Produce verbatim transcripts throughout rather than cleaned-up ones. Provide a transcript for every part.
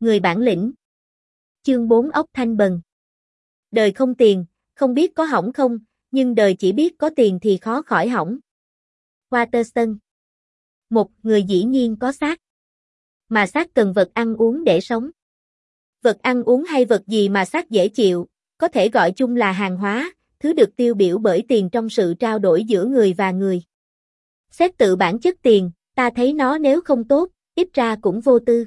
Người bản lĩnh. Chương bốn ốc thanh bần. Đời không tiền, không biết có hỏng không, nhưng đời chỉ biết có tiền thì khó khỏi hỏng. Waterston. Một người dĩ nhiên có xác. Mà xác cần vật ăn uống để sống. Vật ăn uống hay vật gì mà xác dễ chịu, có thể gọi chung là hàng hóa, thứ được tiêu biểu bởi tiền trong sự trao đổi giữa người và người. Xét tự bản chất tiền, ta thấy nó nếu không tốt, ít ra cũng vô tư.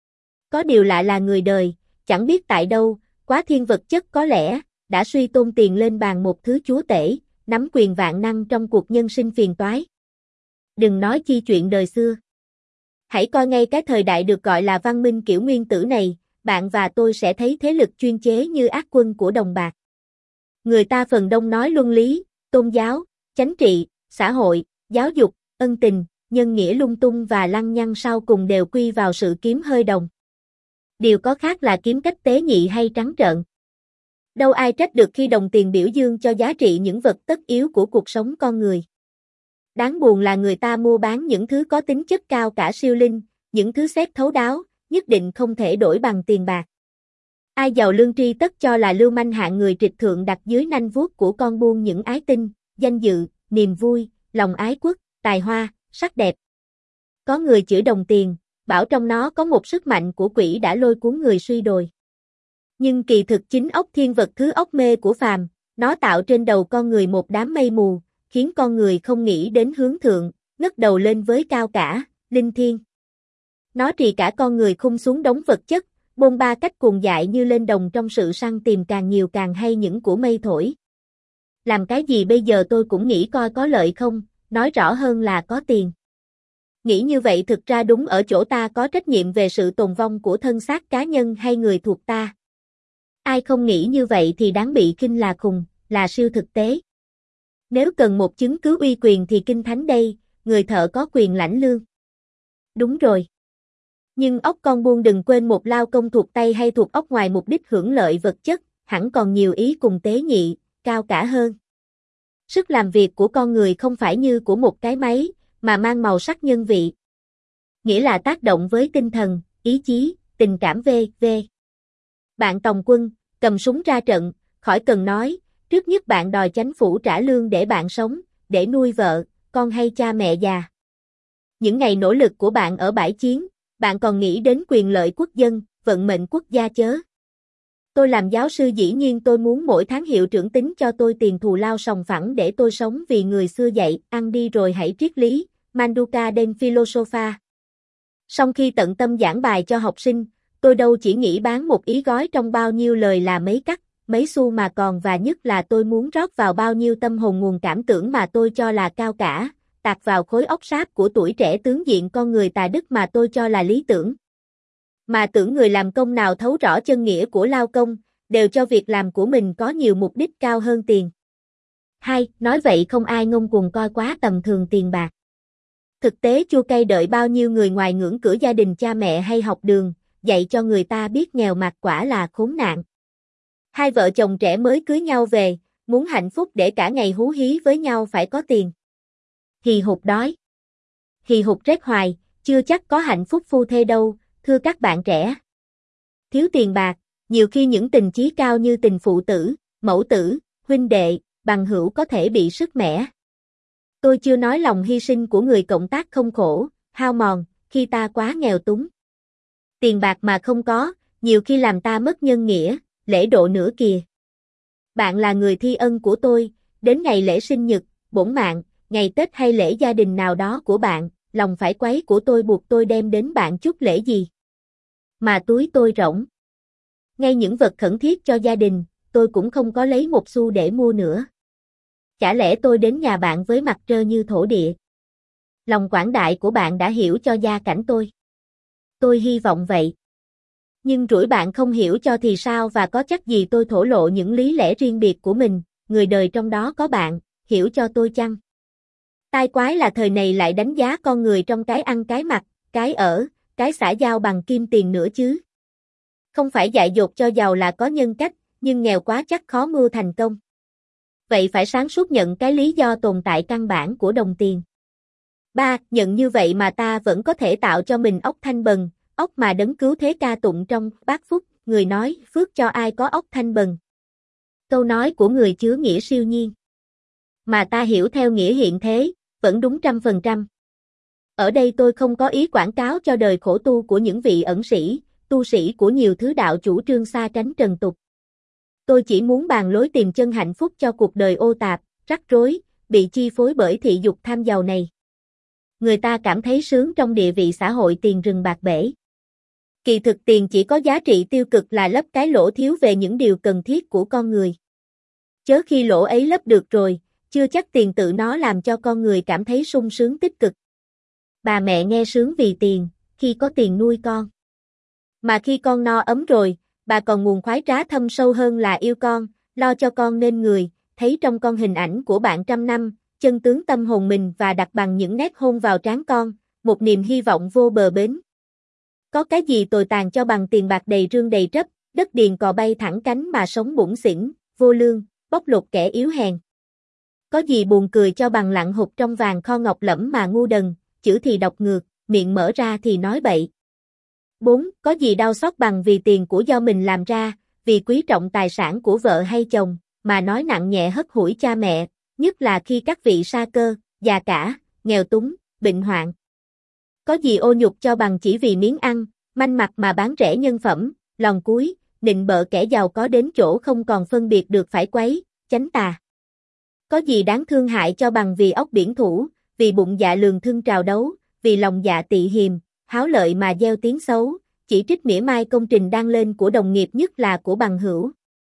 Có điều lạ là người đời, chẳng biết tại đâu, quá thiên vật chất có lẽ, đã suy tôn tiền lên bàn một thứ chúa tể, nắm quyền vạn năng trong cuộc nhân sinh phiền toái. Đừng nói chi chuyện đời xưa. Hãy coi ngay cái thời đại được gọi là văn minh kiểu nguyên tử này, bạn và tôi sẽ thấy thế lực chuyên chế như ác quân của đồng bạc. Người ta phần đông nói luân lý, tôn giáo, chánh trị, xã hội, giáo dục, ân tình, nhân nghĩa lung tung và lăng nhăng sau cùng đều quy vào sự kiếm hơi đồng. Điều có khác là kiếm cách tế nhị hay trắng trợn. Đâu ai trách được khi đồng tiền biểu dương cho giá trị những vật tất yếu của cuộc sống con người. Đáng buồn là người ta mua bán những thứ có tính chất cao cả siêu linh, những thứ xét thấu đáo, nhất định không thể đổi bằng tiền bạc. Ai giàu lương tri tất cho là lưu manh hạng người trịch thượng đặt dưới nanh vuốt của con buôn những ái tinh, danh dự, niềm vui, lòng ái quốc, tài hoa, sắc đẹp. Có người chửi đồng tiền, bảo trong nó có một sức mạnh của quỷ đã lôi cuốn người suy đồi. Nhưng kỳ thực chính ốc thiên vật thứ ốc mê của phàm, nó tạo trên đầu con người một đám mây mù, khiến con người không nghĩ đến hướng thượng, ngất đầu lên với cao cả, linh thiêng. Nó trì cả con người khung xuống đống vật chất, bôn ba cách cuồng dại như lên đồng trong sự săn tìm càng nhiều càng hay những của mây thổi. Làm cái gì bây giờ tôi cũng nghĩ coi có lợi không, nói rõ hơn là có tiền. Nghĩ như vậy thực ra đúng ở chỗ ta có trách nhiệm về sự tồn vong của thân xác cá nhân hay người thuộc ta. Ai không nghĩ như vậy thì đáng bị khinh là khùng, là siêu thực tế. Nếu cần một chứng cứ uy quyền thì kinh thánh đây, người thợ có quyền lãnh lương. Đúng rồi. Nhưng ốc con buôn đừng quên một lao công thuộc tay hay thuộc ốc ngoài mục đích hưởng lợi vật chất, hẳn còn nhiều ý cùng tế nhị, cao cả hơn. Sức làm việc của con người không phải như của một cái máy, mà mang màu sắc nhân vị. Nghĩa là tác động với tinh thần, ý chí, tình cảm vân vân. Bạn tòng quân, cầm súng ra trận, khỏi cần nói, trước nhất bạn đòi chánh phủ trả lương để bạn sống, để nuôi vợ, con hay cha mẹ già. Những ngày nỗ lực của bạn ở bãi chiến, bạn còn nghĩ đến quyền lợi quốc dân, vận mệnh quốc gia chớ. Tôi làm giáo sư dĩ nhiên tôi muốn mỗi tháng hiệu trưởng tính cho tôi tiền thù lao sòng phẳng để tôi sống vì người xưa dạy, ăn đi rồi hãy triết lý, Manduca den Philosopha. Song khi tận tâm giảng bài cho học sinh, tôi đâu chỉ nghĩ bán một ý gói trong bao nhiêu lời là mấy cắt, mấy xu mà còn và nhất là tôi muốn rót vào bao nhiêu tâm hồn nguồn cảm tưởng mà tôi cho là cao cả, tạc vào khối óc sáp của tuổi trẻ tướng diện con người tà đức mà tôi cho là lý tưởng. Mà tưởng người làm công nào thấu rõ chân nghĩa của lao công, đều cho việc làm của mình có nhiều mục đích cao hơn tiền. Hai, nói vậy không ai ngông cuồng coi quá tầm thường tiền bạc. Thực tế chua cay đợi bao nhiêu người ngoài ngưỡng cửa gia đình cha mẹ hay học đường, dạy cho người ta biết nghèo mặt quả là khốn nạn. Hai vợ chồng trẻ mới cưới nhau về, muốn hạnh phúc để cả ngày hú hí với nhau phải có tiền. Hì hục đói. Hì hục rét hoài, chưa chắc có hạnh phúc phu thê đâu, thưa các bạn trẻ. Thiếu tiền bạc, nhiều khi những tình chí cao như tình phụ tử, mẫu tử, huynh đệ, bằng hữu có thể bị sứt mẻ. Tôi chưa nói lòng hy sinh của người cộng tác không khổ, hao mòn, khi ta quá nghèo túng. Tiền bạc mà không có, nhiều khi làm ta mất nhân nghĩa, lễ độ nữa kìa. Bạn là người thi ân của tôi, đến ngày lễ sinh nhật, bổn mạng, ngày Tết hay lễ gia đình nào đó của bạn, lòng phải quấy của tôi buộc tôi đem đến bạn chút lễ gì. Mà túi tôi rỗng. Ngay những vật khẩn thiết cho gia đình, tôi cũng không có lấy một xu để mua nữa. Chả lẽ tôi đến nhà bạn với mặt trơ như thổ địa. Lòng quảng đại của bạn đã hiểu cho gia cảnh tôi. Tôi hy vọng vậy. Nhưng rủi bạn không hiểu cho thì sao và có chắc gì tôi thổ lộ những lý lẽ riêng biệt của mình, người đời trong đó có bạn, hiểu cho tôi chăng? Tai quái là thời này lại đánh giá con người trong cái ăn cái mặc, cái ở, cái xã giao bằng kim tiền nữa chứ. Không phải dại dột cho giàu là có nhân cách, nhưng nghèo quá chắc khó mưu thành công. Vậy phải sáng suốt nhận cái lý do tồn tại căn bản của đồng tiền. ba. Nhận như vậy mà ta vẫn có thể tạo cho mình ốc thanh bần, ốc mà đấng cứu thế ca tụng trong bát phúc, người nói, phước cho ai có ốc thanh bần. Câu nói của người chứa nghĩa siêu nhiên. Mà ta hiểu theo nghĩa hiện thế, vẫn đúng trăm phần trăm. Ở đây tôi không có ý quảng cáo cho đời khổ tu của những vị ẩn sĩ, tu sĩ của nhiều thứ đạo chủ trương xa tránh trần tục. Tôi chỉ muốn bàn lối tìm chân hạnh phúc cho cuộc đời ô tạp, rắc rối, bị chi phối bởi thị dục tham giàu này. Người ta cảm thấy sướng trong địa vị xã hội tiền rừng bạc bể. Kỳ thực tiền chỉ có giá trị tiêu cực là lấp cái lỗ thiếu về những điều cần thiết của con người. Chớ khi lỗ ấy lấp được rồi, chưa chắc tiền tự nó làm cho con người cảm thấy sung sướng tích cực. Bà mẹ nghe sướng vì tiền, khi có tiền nuôi con. Mà khi con no ấm rồi, bà còn nguồn khoái trá thâm sâu hơn là yêu con, lo cho con nên người, thấy trong con hình ảnh của bạn trăm năm, chân tướng tâm hồn mình và đặt bằng những nét hôn vào trán con, một niềm hy vọng vô bờ bến. Có cái gì tồi tàn cho bằng tiền bạc đầy rương đầy trấp, đất điền cò bay thẳng cánh mà sống bủn xỉn, vô lương, bóc lột kẻ yếu hèn. Có gì buồn cười cho bằng lặng hụt trong vàng kho ngọc lẫm mà ngu đần, chữ thì đọc ngược, miệng mở ra thì nói bậy. bốn. Có gì đau xót bằng vì tiền của do mình làm ra, vì quý trọng tài sản của vợ hay chồng, mà nói nặng nhẹ hất hủi cha mẹ, nhất là khi các vị sa cơ, già cả, nghèo túng, bệnh hoạn. Có gì ô nhục cho bằng chỉ vì miếng ăn, manh mặt mà bán rẻ nhân phẩm, lòn cúi, nịnh bợ kẻ giàu có đến chỗ không còn phân biệt được phải quấy, chánh tà. Có gì đáng thương hại cho bằng vì óc biển thủ, vì bụng dạ lường thưng trào đấu, vì lòng dạ tị hiềm, háo lợi mà gieo tiếng xấu, chỉ trích mỉa mai công trình đang lên của đồng nghiệp nhất là của bằng hữu.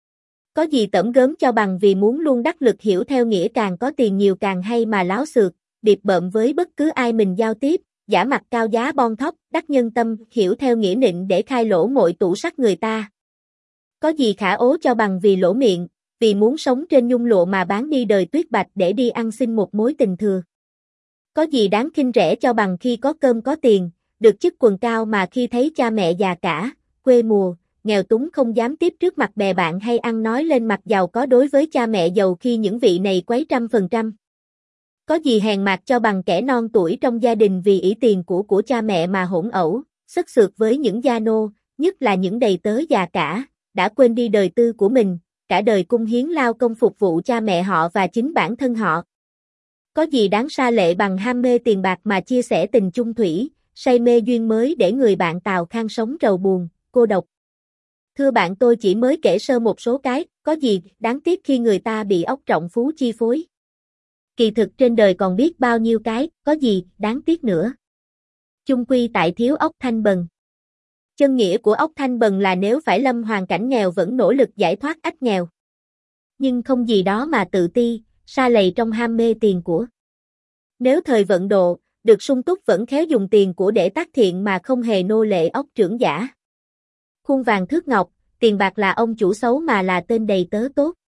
Có gì tẩm gớm cho bằng vì muốn luôn đắc lực hiểu theo nghĩa càng có tiền nhiều càng hay mà láo xược, điệp bợm với bất cứ ai mình giao tiếp, giả mặt cao giá bon thóc, đắc nhân tâm, hiểu theo nghĩa nịnh để khai lỗ mội tủ sắt người ta. Có gì khả ố cho bằng vì lỗ miệng, vì muốn sống trên nhung lụa mà bán đi đời tuyết bạch để đi ăn xin một mối tình thừa. Có gì đáng khinh rẻ cho bằng khi có cơm có tiền, được chức quần cao mà khi thấy cha mẹ già cả, quê mùa, nghèo túng không dám tiếp trước mặt bè bạn hay ăn nói lên mặt giàu có đối với cha mẹ giàu khi những vị này quấy trăm phần trăm. Có gì hèn mạt cho bằng kẻ non tuổi trong gia đình vì ỷ tiền của của cha mẹ mà hỗn ẩu, xất xược với những gia nô, nhất là những đầy tớ già cả, đã quên đi đời tư của mình, cả đời cung hiến lao công phục vụ cha mẹ họ và chính bản thân họ. Có gì đáng sa lệ bằng ham mê tiền bạc mà chia sẻ tình chung thủy, say mê duyên mới để người bạn Tào Khang sống rầu buồn, cô độc. Thưa bạn, tôi chỉ mới kể sơ một số cái, có gì đáng tiếc khi người ta bị óc trọng phú chi phối. Kỳ thực trên đời còn biết bao nhiêu cái, có gì đáng tiếc nữa. Chung quy tại thiếu óc thanh bần. Chân nghĩa của óc thanh bần là nếu phải lâm hoàn cảnh nghèo vẫn nỗ lực giải thoát ách nghèo. Nhưng không gì đó mà tự ti, sa lầy trong ham mê tiền của. Nếu thời vận độ, được sung túc vẫn khéo dùng tiền của để tác thiện mà không hề nô lệ óc trưởng giả. Khuôn vàng thước ngọc, tiền bạc là ông chủ xấu mà là tên đầy tớ tốt.